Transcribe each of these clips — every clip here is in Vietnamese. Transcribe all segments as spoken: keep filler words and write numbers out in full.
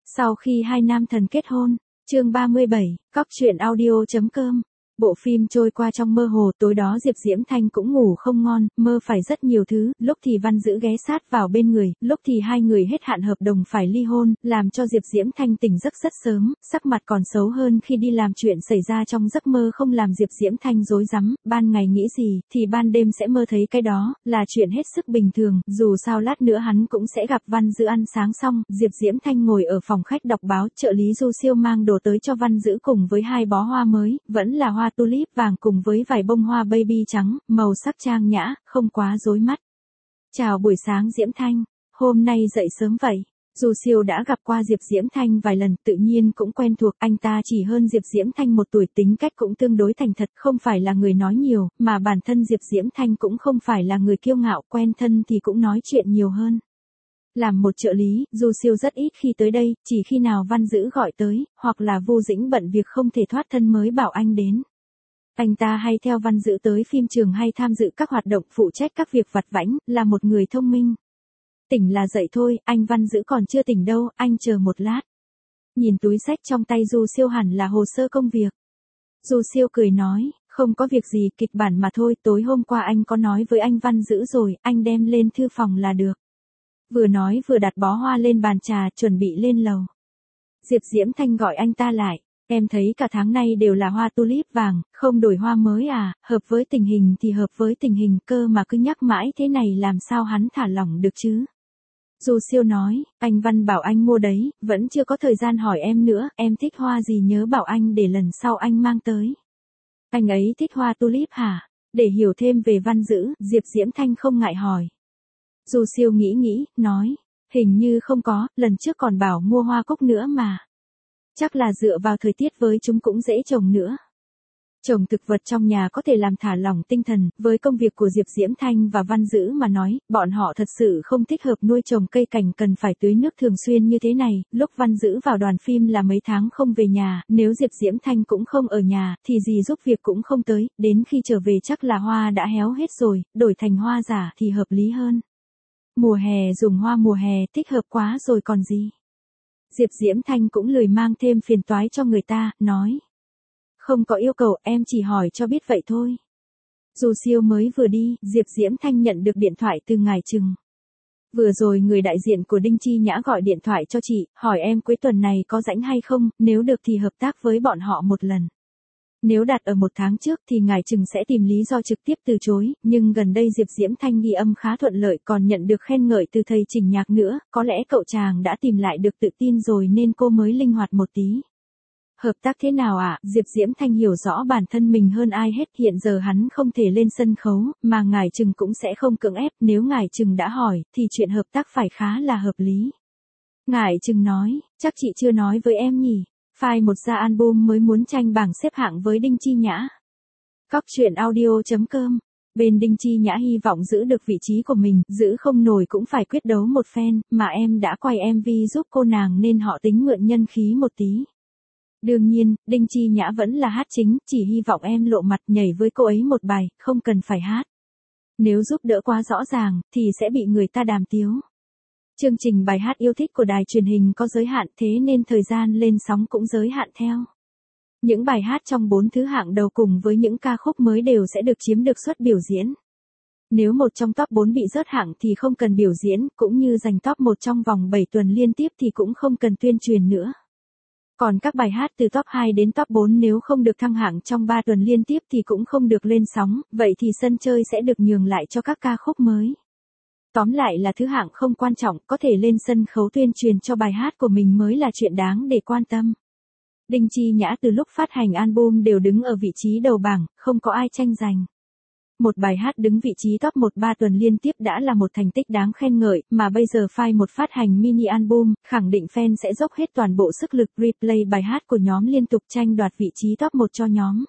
Sau khi hai nam thần kết hôn, chương ba mươi bảy, cóc truyện audio.com. Bộ phim trôi qua trong mơ hồ, tối đó Diệp Diễm Thanh cũng ngủ không ngon, mơ phải rất nhiều thứ, lúc thì Văn Dữ ghé sát vào bên người, lúc thì hai người hết hạn hợp đồng phải ly hôn, làm cho Diệp Diễm Thanh tỉnh giấc rất sớm, sắc mặt còn xấu hơn khi đi làm chuyện xảy ra trong giấc mơ không làm Diệp Diễm Thanh rối rắm, ban ngày nghĩ gì, thì ban đêm sẽ mơ thấy cái đó, là chuyện hết sức bình thường, dù sao lát nữa hắn cũng sẽ gặp Văn Dữ ăn sáng xong, Diệp Diễm Thanh ngồi ở phòng khách đọc báo, trợ lý Du Siêu mang đồ tới cho Văn Dữ cùng với hai bó hoa mới, vẫn là hoa tulip vàng cùng với vài bông hoa baby trắng, màu sắc trang nhã, không quá rối mắt. Chào buổi sáng Diễm Thanh, hôm nay dậy sớm vậy. Du Siêu đã gặp qua Diệp Diễm Thanh vài lần, tự nhiên cũng quen thuộc, anh ta chỉ hơn Diệp Diễm Thanh một tuổi, tính cách cũng tương đối thành thật, không phải là người nói nhiều, mà bản thân Diệp Diễm Thanh cũng không phải là người kiêu ngạo, quen thân thì cũng nói chuyện nhiều hơn. Làm một trợ lý, Du Siêu rất ít khi tới đây, chỉ khi nào Văn Dữ gọi tới, hoặc là Vu Dĩnh bận việc không thể thoát thân mới bảo anh đến. Anh ta hay theo Văn Dữ tới phim trường hay tham dự các hoạt động, phụ trách các việc vặt vãnh, là một người thông minh. Tỉnh là dậy thôi, anh Văn Dữ còn chưa tỉnh đâu, anh chờ một lát. Nhìn túi xách trong tay Du Siêu hẳn là hồ sơ công việc. Du Siêu cười nói, không có việc gì, kịch bản mà thôi, tối hôm qua anh có nói với anh Văn Dữ rồi, anh đem lên thư phòng là được. Vừa nói vừa đặt bó hoa lên bàn trà, chuẩn bị lên lầu. Diệp Diễm Thanh gọi anh ta lại. Em thấy cả tháng nay đều là hoa tulip vàng, không đổi hoa mới à, hợp với tình hình thì hợp với tình hình, cơ mà cứ nhắc mãi thế này làm sao hắn thả lỏng được chứ. Du Siêu nói, anh Văn bảo anh mua đấy, vẫn chưa có thời gian hỏi em nữa, em thích hoa gì nhớ bảo anh để lần sau anh mang tới. Anh ấy thích hoa tulip hả? Để hiểu thêm về Văn Dữ, Diệp Diễm Thanh không ngại hỏi. Du Siêu nghĩ nghĩ, nói, hình như không có, lần trước còn bảo mua hoa cúc nữa mà. Chắc là dựa vào thời tiết với chúng cũng dễ trồng nữa. Trồng thực vật trong nhà có thể làm thả lỏng tinh thần, với công việc của Diệp Diễm Thanh và Văn Dữ mà nói, bọn họ thật sự không thích hợp nuôi trồng cây cảnh cần phải tưới nước thường xuyên như thế này, lúc Văn Dữ vào đoàn phim là mấy tháng không về nhà, nếu Diệp Diễm Thanh cũng không ở nhà, thì gì giúp việc cũng không tới, đến khi trở về chắc là hoa đã héo hết rồi, đổi thành hoa giả thì hợp lý hơn. Mùa hè dùng hoa mùa hè thích hợp quá rồi còn gì. Diệp Diễm Thanh cũng lười mang thêm phiền toái cho người ta, nói. Không có yêu cầu, em chỉ hỏi cho biết vậy thôi. Du Siêu mới vừa đi, Diệp Diễm Thanh nhận được điện thoại từ ngài Trừng. Vừa rồi người đại diện của Đinh Chi Nhã gọi điện thoại cho chị, hỏi em cuối tuần này có rảnh hay không, nếu được thì hợp tác với bọn họ một lần. Nếu đặt ở một tháng trước thì ngài Trừng sẽ tìm lý do trực tiếp từ chối, nhưng gần đây Diệp Diễm Thanh ghi âm khá thuận lợi, còn nhận được khen ngợi từ thầy Trình Nhạc nữa, có lẽ cậu chàng đã tìm lại được tự tin rồi nên cô mới linh hoạt một tí. Hợp tác thế nào ạ? À? Diệp Diễm Thanh hiểu rõ bản thân mình hơn ai hết, hiện giờ hắn không thể lên sân khấu, mà ngài Trừng cũng sẽ không cưỡng ép, nếu ngài Trừng đã hỏi, thì chuyện hợp tác phải khá là hợp lý. Ngài Trừng nói, chắc chị chưa nói với em nhỉ? File một ra album mới muốn tranh bảng xếp hạng với Đinh Chi Nhã. Cóc truyện audio.com. Bên Đinh Chi Nhã hy vọng giữ được vị trí của mình, giữ không nổi cũng phải quyết đấu một phen, mà em đã quay em vê giúp cô nàng nên họ tính mượn nhân khí một tí. Đương nhiên, Đinh Chi Nhã vẫn là hát chính, chỉ hy vọng em lộ mặt nhảy với cô ấy một bài, không cần phải hát. Nếu giúp đỡ quá rõ ràng, thì sẽ bị người ta đàm tiếu. Chương trình bài hát yêu thích của đài truyền hình có giới hạn, thế nên thời gian lên sóng cũng giới hạn theo. Những bài hát trong bốn thứ hạng đầu cùng với những ca khúc mới đều sẽ được chiếm được suất biểu diễn. Nếu một trong top bốn bị rớt hạng thì không cần biểu diễn, cũng như giành top một trong vòng bảy tuần liên tiếp thì cũng không cần tuyên truyền nữa. Còn các bài hát từ top hai đến top bốn nếu không được thăng hạng trong ba tuần liên tiếp thì cũng không được lên sóng, vậy thì sân chơi sẽ được nhường lại cho các ca khúc mới. Tóm lại là thứ hạng không quan trọng, có thể lên sân khấu tuyên truyền cho bài hát của mình mới là chuyện đáng để quan tâm. Đinh Chi Nhã từ lúc phát hành album đều đứng ở vị trí đầu bảng, không có ai tranh giành. Một bài hát đứng vị trí top một ba tuần liên tiếp đã là một thành tích đáng khen ngợi, mà bây giờ File một phát hành mini album, khẳng định fan sẽ dốc hết toàn bộ sức lực replay bài hát của nhóm liên tục tranh đoạt vị trí top một cho nhóm.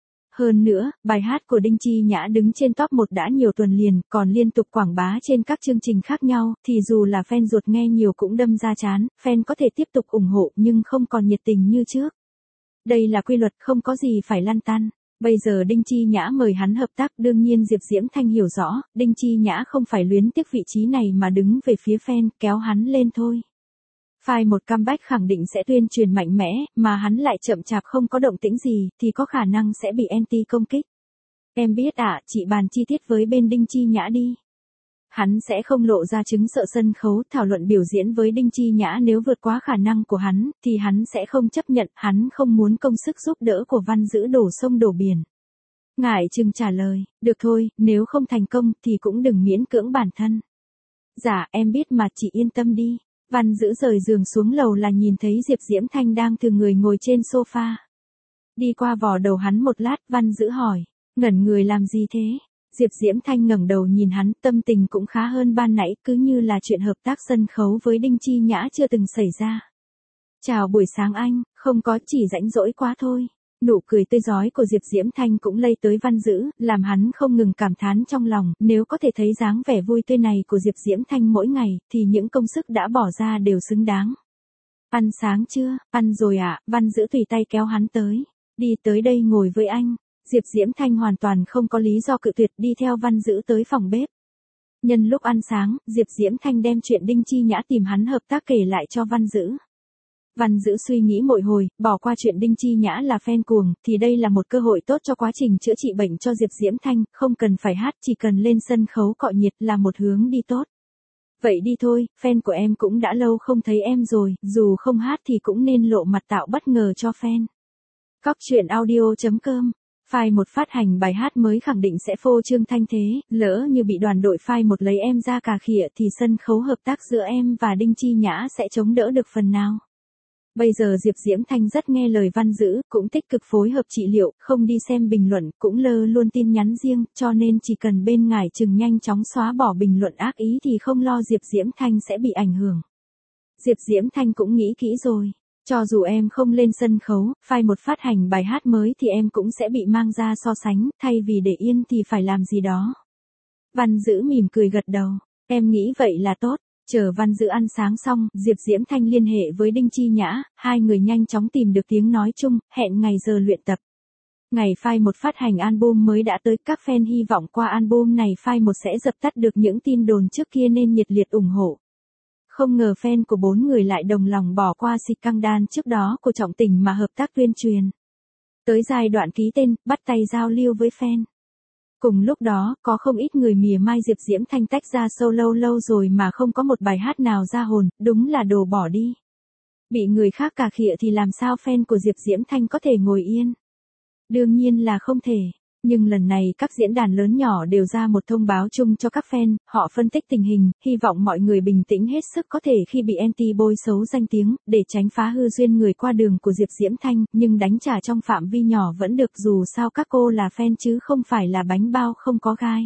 Hơn nữa, bài hát của Đinh Chi Nhã đứng trên top một đã nhiều tuần liền, còn liên tục quảng bá trên các chương trình khác nhau, thì dù là fan ruột nghe nhiều cũng đâm ra chán, fan có thể tiếp tục ủng hộ nhưng không còn nhiệt tình như trước. Đây là quy luật, không có gì phải lăn tăn. Bây giờ Đinh Chi Nhã mời hắn hợp tác, đương nhiên Diệp Diễm Thanh hiểu rõ, Đinh Chi Nhã không phải luyến tiếc vị trí này mà đứng về phía fan, kéo hắn lên thôi. Phai một comeback khẳng định sẽ tuyên truyền mạnh mẽ, mà hắn lại chậm chạp không có động tĩnh gì, thì có khả năng sẽ bị anti công kích. Em biết ạ, à, chị bàn chi tiết với bên Đinh Chi Nhã đi. Hắn sẽ không lộ ra chứng sợ sân khấu, thảo luận biểu diễn với Đinh Chi Nhã nếu vượt quá khả năng của hắn, thì hắn sẽ không chấp nhận, hắn không muốn công sức giúp đỡ của Văn Dữ đổ sông đổ biển. Ngải Trừng trả lời, được thôi, nếu không thành công thì cũng đừng miễn cưỡng bản thân. Dạ, em biết mà, chị yên tâm đi. Văn Dữ rời giường xuống lầu là nhìn thấy Diệp Diễm Thanh đang thừa người ngồi trên sofa. Đi qua vò đầu hắn một lát, Văn Dữ hỏi, ngẩn người làm gì thế? Diệp Diễm Thanh ngẩng đầu nhìn hắn, tâm tình cũng khá hơn ban nãy, cứ như là chuyện hợp tác sân khấu với Đinh Chi Nhã chưa từng xảy ra. Chào buổi sáng anh, không có, chỉ rãnh rỗi quá thôi. Nụ cười tươi rói của Diệp Diễm Thanh cũng lây tới Văn Dữ, làm hắn không ngừng cảm thán trong lòng, nếu có thể thấy dáng vẻ vui tươi này của Diệp Diễm Thanh mỗi ngày, thì những công sức đã bỏ ra đều xứng đáng. Ăn sáng chưa? Ăn rồi ạ, à? Văn Dữ tùy tay kéo hắn tới. Đi tới đây ngồi với anh. Diệp Diễm Thanh hoàn toàn không có lý do cự tuyệt, đi theo Văn Dữ tới phòng bếp. Nhân lúc ăn sáng, Diệp Diễm Thanh đem chuyện Đinh Chi Nhã tìm hắn hợp tác kể lại cho Văn Dữ. Văn Dữ suy nghĩ một hồi, bỏ qua chuyện Đinh Chi Nhã là fan cuồng, thì đây là một cơ hội tốt cho quá trình chữa trị bệnh cho Diệp Diễm Thanh, không cần phải hát, chỉ cần lên sân khấu cọ nhiệt là một hướng đi tốt. Vậy đi thôi, fan của em cũng đã lâu không thấy em rồi, dù không hát thì cũng nên lộ mặt tạo bất ngờ cho fan. Cóc truyện audio chấm com. Phai một phát hành bài hát mới khẳng định sẽ phô trương thanh thế, lỡ như bị đoàn đội Phai một lấy em ra cà khịa thì sân khấu hợp tác giữa em và Đinh Chi Nhã sẽ chống đỡ được phần nào. Bây giờ Diệp Diễm Thanh rất nghe lời Văn Dữ, cũng tích cực phối hợp trị liệu, không đi xem bình luận, cũng lơ luôn tin nhắn riêng, cho nên chỉ cần bên Ngải Trừng nhanh chóng xóa bỏ bình luận ác ý thì không lo Diệp Diễm Thanh sẽ bị ảnh hưởng. Diệp Diễm Thanh cũng nghĩ kỹ rồi. Cho dù em không lên sân khấu, Phai một phát hành bài hát mới thì em cũng sẽ bị mang ra so sánh, thay vì để yên thì phải làm gì đó. Văn Dữ mỉm cười gật đầu, em nghĩ vậy là tốt. Chờ Văn Dữ ăn sáng xong, Diệp Diễm Thanh liên hệ với Đinh Chi Nhã, hai người nhanh chóng tìm được tiếng nói chung, hẹn ngày giờ luyện tập. Ngày Phai một phát hành album mới đã tới, các fan hy vọng qua album này Phai một sẽ dập tắt được những tin đồn trước kia nên nhiệt liệt ủng hộ. Không ngờ fan của bốn người lại đồng lòng bỏ qua scandal trước đó của Trọng Tình mà hợp tác tuyên truyền. Tới giai đoạn ký tên, bắt tay giao lưu với fan. Cùng lúc đó, có không ít người mỉa mai Diệp Diễm Thanh tách ra solo lâu rồi mà không có một bài hát nào ra hồn, đúng là đồ bỏ đi. Bị người khác cà khịa thì làm sao fan của Diệp Diễm Thanh có thể ngồi yên? Đương nhiên là không thể. Nhưng lần này các diễn đàn lớn nhỏ đều ra một thông báo chung cho các fan, họ phân tích tình hình, hy vọng mọi người bình tĩnh hết sức có thể khi bị anti bôi xấu danh tiếng, để tránh phá hư duyên người qua đường của Diệp Diễm Thanh, nhưng đánh trả trong phạm vi nhỏ vẫn được, dù sao các cô là fan chứ không phải là bánh bao không có gai.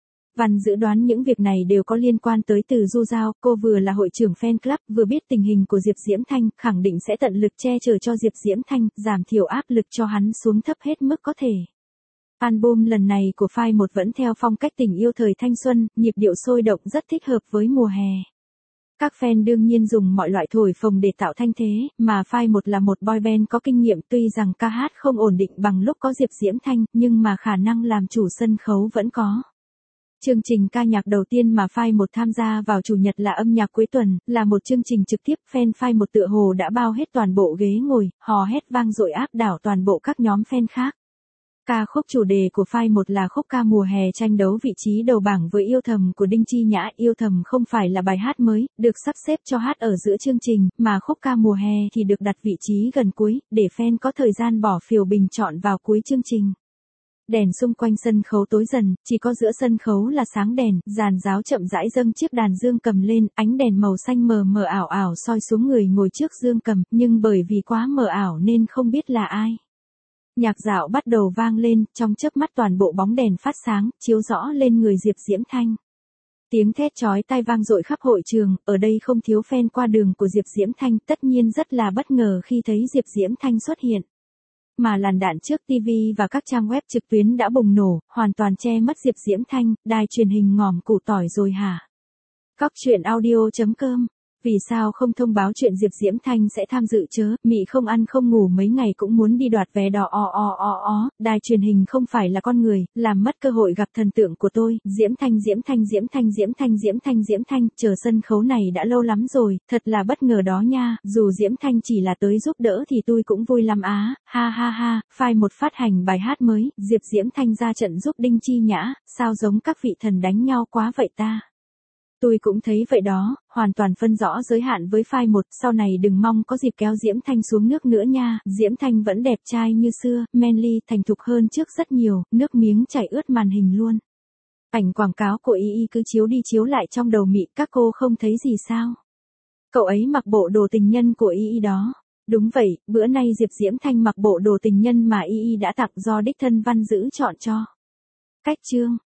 Văn Dữ đoán những việc này đều có liên quan tới Từ Du Giao, cô vừa là hội trưởng fan club, vừa biết tình hình của Diệp Diễm Thanh, khẳng định sẽ tận lực che chở cho Diệp Diễm Thanh, giảm thiểu áp lực cho hắn xuống thấp hết mức có thể. Album lần này của Phai một vẫn theo phong cách tình yêu thời thanh xuân, nhịp điệu sôi động rất thích hợp với mùa hè. Các fan đương nhiên dùng mọi loại thổi phồng để tạo thanh thế, mà Phai một là một boy band có kinh nghiệm, tuy rằng ca hát không ổn định bằng lúc có Diệp Diễm Thanh, nhưng mà khả năng làm chủ sân khấu vẫn có. Chương trình ca nhạc đầu tiên mà Phai một tham gia vào chủ nhật là âm nhạc cuối tuần, là một chương trình trực tiếp, fan Phai một tựa hồ đã bao hết toàn bộ ghế ngồi, hò hét vang dội áp đảo toàn bộ các nhóm fan khác. Ca khúc chủ đề của Phai một là khúc ca mùa hè tranh đấu vị trí đầu bảng với Yêu Thầm của Đinh Chi Nhã. Yêu Thầm không phải là bài hát mới, được sắp xếp cho hát ở giữa chương trình, mà khúc ca mùa hè thì được đặt vị trí gần cuối, để fan có thời gian bỏ phiếu bình chọn vào cuối chương trình. Đèn xung quanh sân khấu tối dần, chỉ có giữa sân khấu là sáng đèn, giàn giáo chậm rãi dâng chiếc đàn dương cầm lên, ánh đèn màu xanh mờ mờ ảo ảo soi xuống người ngồi trước dương cầm, nhưng bởi vì quá mờ ảo nên không biết là ai. Nhạc dạo bắt đầu vang lên, trong chớp mắt toàn bộ bóng đèn phát sáng, chiếu rõ lên người Diệp Diễm Thanh. Tiếng thét chói tai vang dội khắp hội trường, ở đây không thiếu fan qua đường của Diệp Diễm Thanh, tất nhiên rất là bất ngờ khi thấy Diệp Diễm Thanh xuất hiện. Mà làn đạn trước ti vi và các trang web trực tuyến đã bùng nổ, hoàn toàn che mất Diệp Diễm Thanh, đài truyền hình ngòm củ tỏi rồi hả? Cóc truyện audio chấm com Vì sao không thông báo chuyện Diệp Diễm Thanh sẽ tham dự chớ, mị không ăn không ngủ mấy ngày cũng muốn đi đoạt vé đỏ o o o o, đài truyền hình không phải là con người, làm mất cơ hội gặp thần tượng của tôi, Diễm Thanh Diễm Thanh Diễm Thanh Diễm Thanh Diễm Thanh Diễm Thanh, chờ sân khấu này đã lâu lắm rồi, thật là bất ngờ đó nha, dù Diễm Thanh chỉ là tới giúp đỡ thì tôi cũng vui lắm á, ha ha ha, file một phát hành bài hát mới, Diệp Diễm Thanh ra trận giúp Đinh Chi Nhã, sao giống các vị thần đánh nhau quá vậy ta. Tôi cũng thấy vậy đó, hoàn toàn phân rõ giới hạn với file một, sau này đừng mong có dịp kéo Diễm Thanh xuống nước nữa nha, Diễm Thanh vẫn đẹp trai như xưa, manly, thành thục hơn trước rất nhiều, nước miếng chảy ướt màn hình luôn. Ảnh quảng cáo của Y Y cứ chiếu đi chiếu lại trong đầu mị, các cô không thấy gì sao? Cậu ấy mặc bộ đồ tình nhân của Y Y đó. Đúng vậy, bữa nay Diệp Diễm Thanh mặc bộ đồ tình nhân mà Y Y đã tặng do đích thân Văn Dữ chọn cho. Cách chương